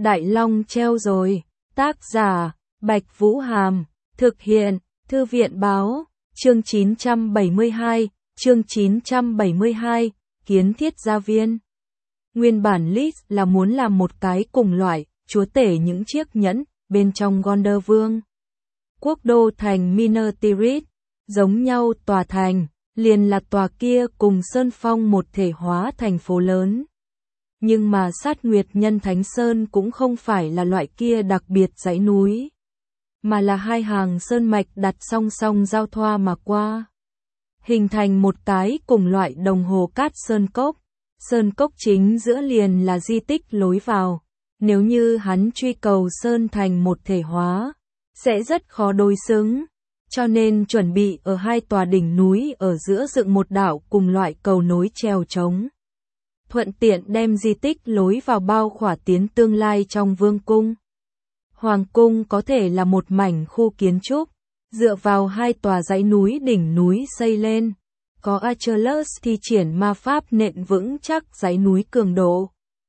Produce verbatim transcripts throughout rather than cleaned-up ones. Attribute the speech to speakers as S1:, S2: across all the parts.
S1: Đại Long treo rồi. Tác giả, Bạch Vũ Hàm. Thực hiện, Thư viện Báo. Chương chín trăm bảy mươi hai, chương chín trăm bảy mươi hai, Kiến Thiết Gia Viên. Nguyên bản Lys là muốn làm một cái cùng loại, chúa tể những chiếc nhẫn, bên trong Gondor Vương. Quốc đô thành Minas Tirith, giống nhau tòa thành, liền là tòa kia cùng Sơn Phong một thể hóa thành phố lớn. Nhưng mà Sát Nguyệt Nhân Thánh Sơn cũng không phải là loại kia đặc biệt dãy núi, mà là hai hàng sơn mạch đặt song song giao thoa mà qua, hình thành một cái cùng loại đồng hồ cát sơn cốc. Sơn cốc chính giữa liền là di tích lối vào, nếu như hắn truy cầu sơn thành một thể hóa, sẽ rất khó đối xứng, cho nên chuẩn bị ở hai tòa đỉnh núi ở giữa dựng một đạo cùng loại cầu nối treo trống. Thuận tiện đem di tích lối vào bao khỏa tiến tương lai trong vương cung. Hoàng cung có thể là một mảnh khu kiến trúc, dựa vào hai tòa dãy núi đỉnh núi xây lên. Có Achilles thi triển ma pháp nện vững chắc dãy núi cường độ.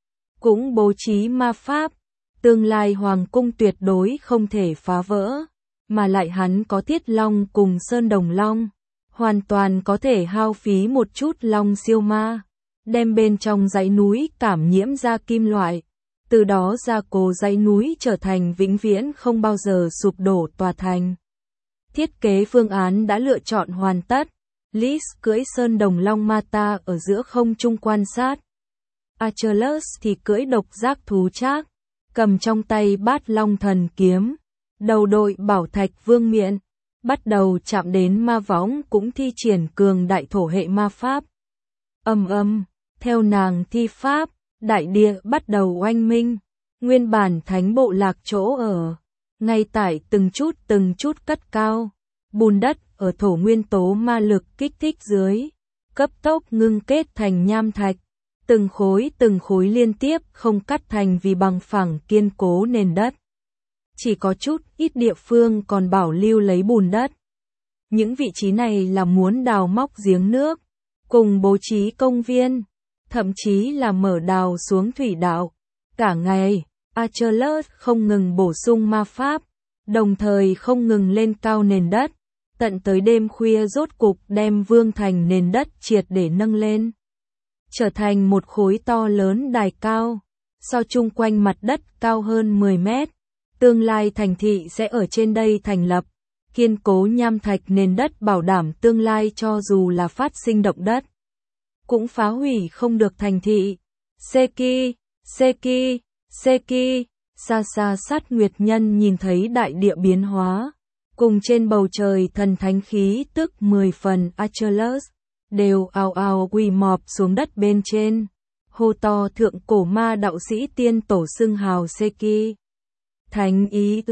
S1: Cũng bố trí ma pháp, tương lai hoàng cung tuyệt đối không thể phá vỡ, mà lại hắn có thiết long cùng sơn đồng long, hoàn toàn có thể hao phí một chút long siêu ma, đem bên trong dãy núi cảm nhiễm ra kim loại, từ đó gia cố dãy núi trở thành vĩnh viễn không bao giờ sụp đổ tòa thành. Thiết kế phương án đã lựa chọn hoàn tất. Lys cưỡi sơn đồng long Mata ở giữa không trung quan sát. Achilles thì cưỡi độc giác thú Trác, cầm trong tay bát long thần kiếm. Đầu đội bảo thạch vương miện, bắt đầu chạm đến ma võng cũng thi triển cường đại thổ hệ ma pháp. Âm âm, theo nàng thi pháp, đại địa bắt đầu oanh minh. Nguyên bản thánh bộ lạc chỗ ở, ngay tại từng chút từng chút cất cao. Bùn đất ở thổ nguyên tố ma lực kích thích dưới, cấp tốc ngưng kết thành nham thạch, từng khối từng khối liên tiếp không cắt thành vì bằng phẳng kiên cố nền đất. Chỉ có chút ít địa phương còn bảo lưu lấy bùn đất. Những vị trí này là muốn đào móc giếng nước, cùng bố trí công viên, thậm chí là mở đào xuống thủy đạo. Cả ngày, Achilles không ngừng bổ sung ma pháp, đồng thời không ngừng lên cao nền đất. Tận tới đêm khuya rốt cục đem vương thành nền đất triệt để nâng lên, trở thành một khối to lớn đài cao, so chung quanh mặt đất cao hơn mười mét. Tương lai thành thị sẽ ở trên đây thành lập, kiên cố nham thạch nền đất bảo đảm tương lai cho dù là phát sinh động đất, cũng phá hủy không được thành thị. Seki, Seki, Seki, xa xa Sát Nguyệt Nhân nhìn thấy đại địa biến hóa. Cùng trên bầu trời thần thánh khí tức mười phần Achilles, đều ào ào quỳ mọp xuống đất bên trên, hô to thượng cổ ma đạo sĩ tiên tổ xưng hào Seki. Thánh ý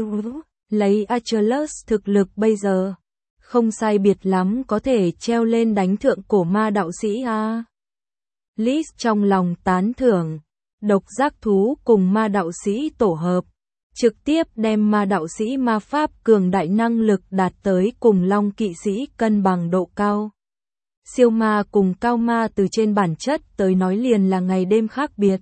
S1: lấy Achilles thực lực bây giờ, không sai biệt lắm có thể treo lên đánh thượng cổ ma đạo sĩ a. Lys trong lòng tán thưởng, độc giác thú cùng ma đạo sĩ tổ hợp. Trực tiếp đem ma đạo sĩ ma pháp cường đại năng lực đạt tới cùng long kỵ sĩ cân bằng độ cao. Siêu ma cùng cao ma từ trên bản chất tới nói liền là ngày đêm khác biệt.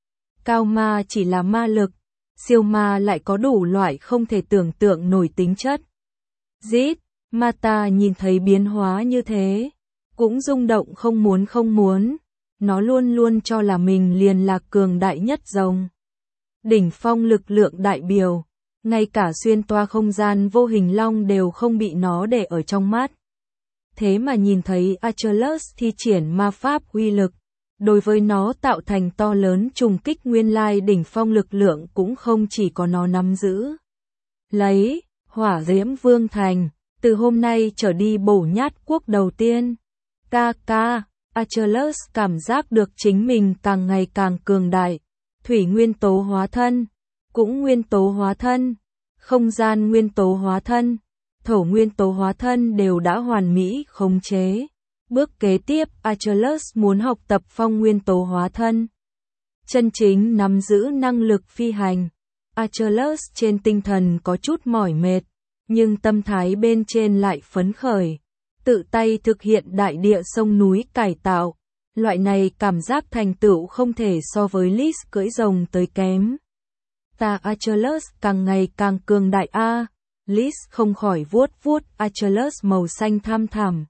S1: Cao ma chỉ là ma lực, siêu ma lại có đủ loại không thể tưởng tượng nổi tính chất. Dít, Mata nhìn thấy biến hóa như thế, cũng rung động không muốn không muốn, nó luôn luôn cho là mình liền là cường đại nhất rồng. Đỉnh phong lực lượng đại biểu, ngay cả xuyên toa không gian vô hình long đều không bị nó để ở trong mắt. Thế mà nhìn thấy Achilles thi triển ma pháp uy lực, đối với nó tạo thành to lớn trùng kích nguyên lai đỉnh phong lực lượng cũng không chỉ có nó nắm giữ. Lấy, hỏa diễm vương thành, từ hôm nay trở đi bổ nhát quốc đầu tiên. Ca ca, Achilles cảm giác được chính mình càng ngày càng cường đại. Thủy nguyên tố hóa thân, cũng nguyên tố hóa thân, không gian nguyên tố hóa thân, thổ nguyên tố hóa thân đều đã hoàn mỹ khống chế. Bước kế tiếp, Achilles muốn học tập phong nguyên tố hóa thân, chân chính nắm giữ năng lực phi hành. Achilles trên tinh thần có chút mỏi mệt, nhưng tâm thái bên trên lại phấn khởi, tự tay thực hiện đại địa sông núi cải tạo. Loại này cảm giác thành tựu không thể so với Lys cưỡi rồng tới kém. Ta Achilles càng ngày càng cường đại a. Lys không khỏi vuốt vuốt Achilles màu xanh thăm thẳm.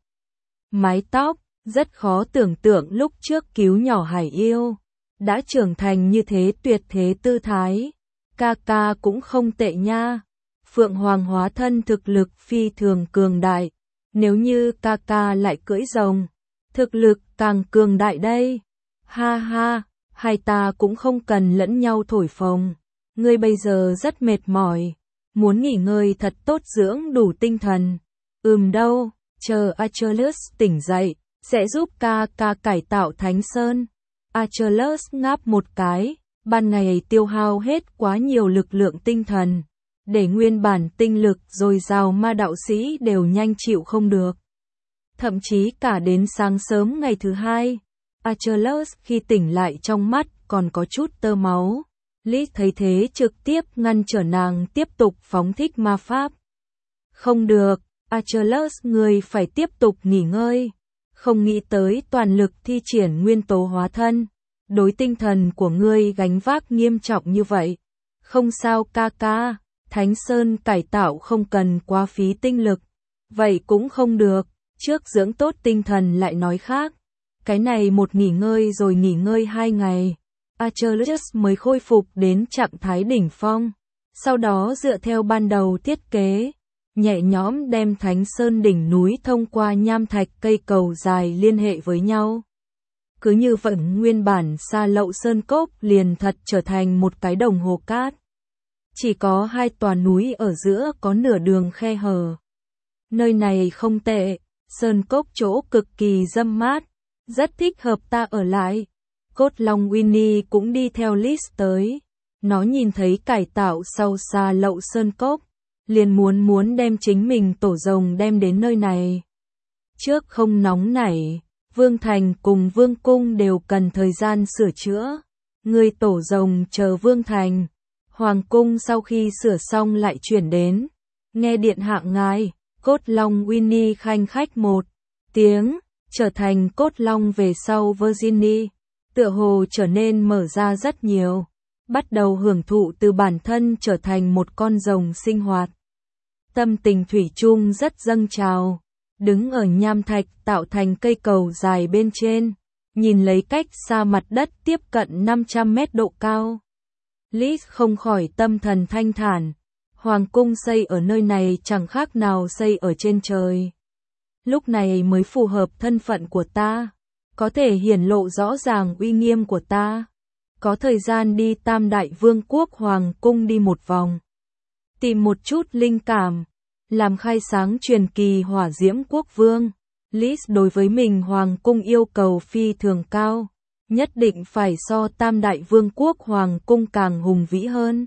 S1: Mái tóc, rất khó tưởng tượng lúc trước cứu nhỏ Hải Yêu. Đã trưởng thành như thế tuyệt thế tư thái. Ca ca cũng không tệ nha. Phượng Hoàng hóa thân thực lực phi thường cường đại. Nếu như ca ca lại cưỡi rồng, thực lực càng cường đại đây. Ha ha, hai ta cũng không cần lẫn nhau thổi phồng. Ngươi bây giờ rất mệt mỏi, muốn nghỉ ngơi thật tốt dưỡng đủ tinh thần. Ừm đâu, chờ Achilles tỉnh dậy, sẽ giúp ca ca cải tạo Thánh Sơn. Achilles ngáp một cái, ban ngày tiêu hao hết quá nhiều lực lượng tinh thần, để nguyên bản tinh lực dồi dào ma đạo sĩ đều nhanh chịu không được. Thậm chí cả đến sáng sớm ngày thứ hai, Achilles khi tỉnh lại trong mắt còn có chút tơ máu. Lys thấy thế trực tiếp ngăn trở nàng tiếp tục phóng thích ma pháp. Không được, Achilles người phải tiếp tục nghỉ ngơi. Không nghĩ tới toàn lực thi triển nguyên tố hóa thân. Đối tinh thần của ngươi gánh vác nghiêm trọng như vậy. Không sao ca ca, Thánh Sơn cải tạo không cần quá phí tinh lực. Vậy cũng không được, trước dưỡng tốt tinh thần lại nói khác. Cái này một nghỉ ngơi rồi nghỉ ngơi hai ngày. Achilles mới khôi phục đến trạng thái đỉnh phong. Sau đó dựa theo ban đầu thiết kế, nhẹ nhõm đem Thánh Sơn đỉnh núi thông qua nham thạch cây cầu dài liên hệ với nhau. Cứ như vậy nguyên bản xa lậu sơn cốc liền thật trở thành một cái đồng hồ cát. Chỉ có hai tòa núi ở giữa có nửa đường khe hở. Nơi này không tệ, sơn cốc chỗ cực kỳ râm mát, rất thích hợp ta ở lại. Cốt long Winnie cũng đi theo Lys tới. Nó nhìn thấy cải tạo sau xa lậu sơn cốc, liền muốn muốn đem chính mình tổ rồng đem đến nơi này. Trước không nóng nảy, Vương Thành cùng Vương Cung đều cần thời gian sửa chữa. Người tổ rồng chờ Vương Thành. Hoàng Cung sau khi sửa xong lại chuyển đến. Nghe điện hạ ngài, cốt long Winnie khanh khách một tiếng, trở thành cốt long về sau Virginie. Tựa hồ trở nên mở ra rất nhiều. Bắt đầu hưởng thụ từ bản thân trở thành một con rồng sinh hoạt. Tâm tình thủy chung rất dâng trào. Đứng ở nham thạch tạo thành cây cầu dài bên trên, nhìn lấy cách xa mặt đất tiếp cận năm trăm mét độ cao. Lys không khỏi tâm thần thanh thản. Hoàng cung xây ở nơi này chẳng khác nào xây ở trên trời. Lúc này mới phù hợp thân phận của ta, có thể hiển lộ rõ ràng uy nghiêm của ta. Có thời gian đi Tam Đại Vương quốc Hoàng cung đi một vòng, tìm một chút linh cảm, làm khai sáng truyền kỳ Hỏa Diễm Quốc Vương. Lys đối với mình Hoàng cung yêu cầu phi thường cao, nhất định phải so Tam Đại Vương quốc Hoàng cung càng hùng vĩ hơn,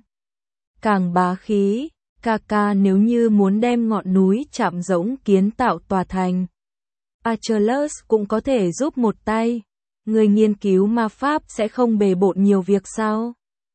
S1: càng bá khí. Ca ca nếu như muốn đem ngọn núi chạm rỗng kiến tạo tòa thành, Achilles cũng có thể giúp một tay. Người nghiên cứu ma pháp sẽ không bề bộn nhiều việc sao?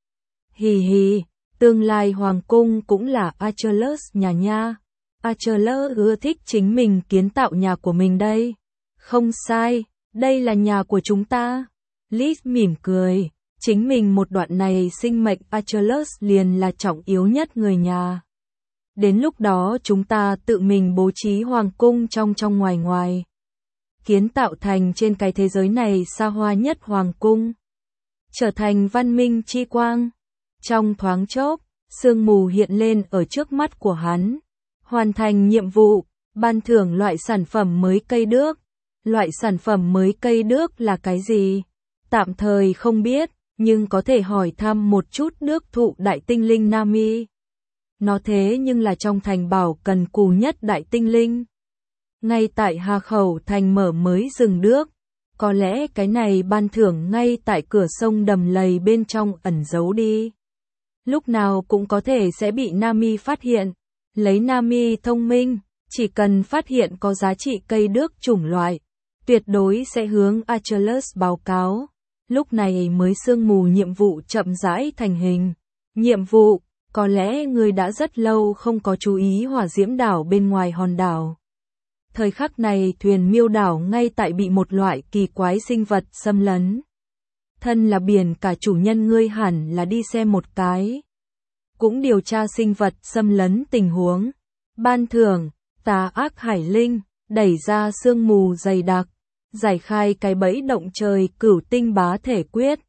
S1: Hì hì, tương lai Hoàng cung cũng là Achilles nhà nha. Achilles ưa thích chính mình kiến tạo nhà của mình đây. Không sai, đây là nhà của chúng ta. Lys mỉm cười, chính mình một đoạn này sinh mệnh Achilles liền là trọng yếu nhất người nhà. Đến lúc đó chúng ta tự mình bố trí hoàng cung trong trong ngoài ngoài. Kiến tạo thành trên cái thế giới này xa hoa nhất hoàng cung. Trở thành văn minh chi quang. Trong thoáng chốc, sương mù hiện lên ở trước mắt của hắn. Hoàn thành nhiệm vụ, ban thưởng loại sản phẩm mới cây đước. Loại sản phẩm mới cây đước là cái gì? Tạm thời không biết, nhưng có thể hỏi thăm một chút nước thụ đại tinh linh Nami. Nó thế nhưng là trong thành bảo cần cù nhất đại tinh linh. Ngay tại Hà Khẩu thành mở mới rừng đước. Có lẽ cái này ban thưởng ngay tại cửa sông đầm lầy bên trong ẩn giấu đi. Lúc nào cũng có thể sẽ bị Nami phát hiện. Lấy Nami thông minh, chỉ cần phát hiện có giá trị cây đước chủng loại, tuyệt đối sẽ hướng Achilles báo cáo. Lúc này mới sương mù nhiệm vụ chậm rãi thành hình. Nhiệm vụ, có lẽ người đã rất lâu không có chú ý hỏa diễm đảo bên ngoài hòn đảo. Thời khắc này thuyền miêu đảo ngay tại bị một loại kỳ quái sinh vật xâm lấn. Thân là biển cả chủ nhân ngươi hẳn là đi xem một cái. cũng điều tra sinh vật xâm lấn tình huống. Ban thưởng, Tà ác hải linh, đẩy ra sương mù dày đặc, giải khai cái bẫy động trời cửu tinh bá thể quyết.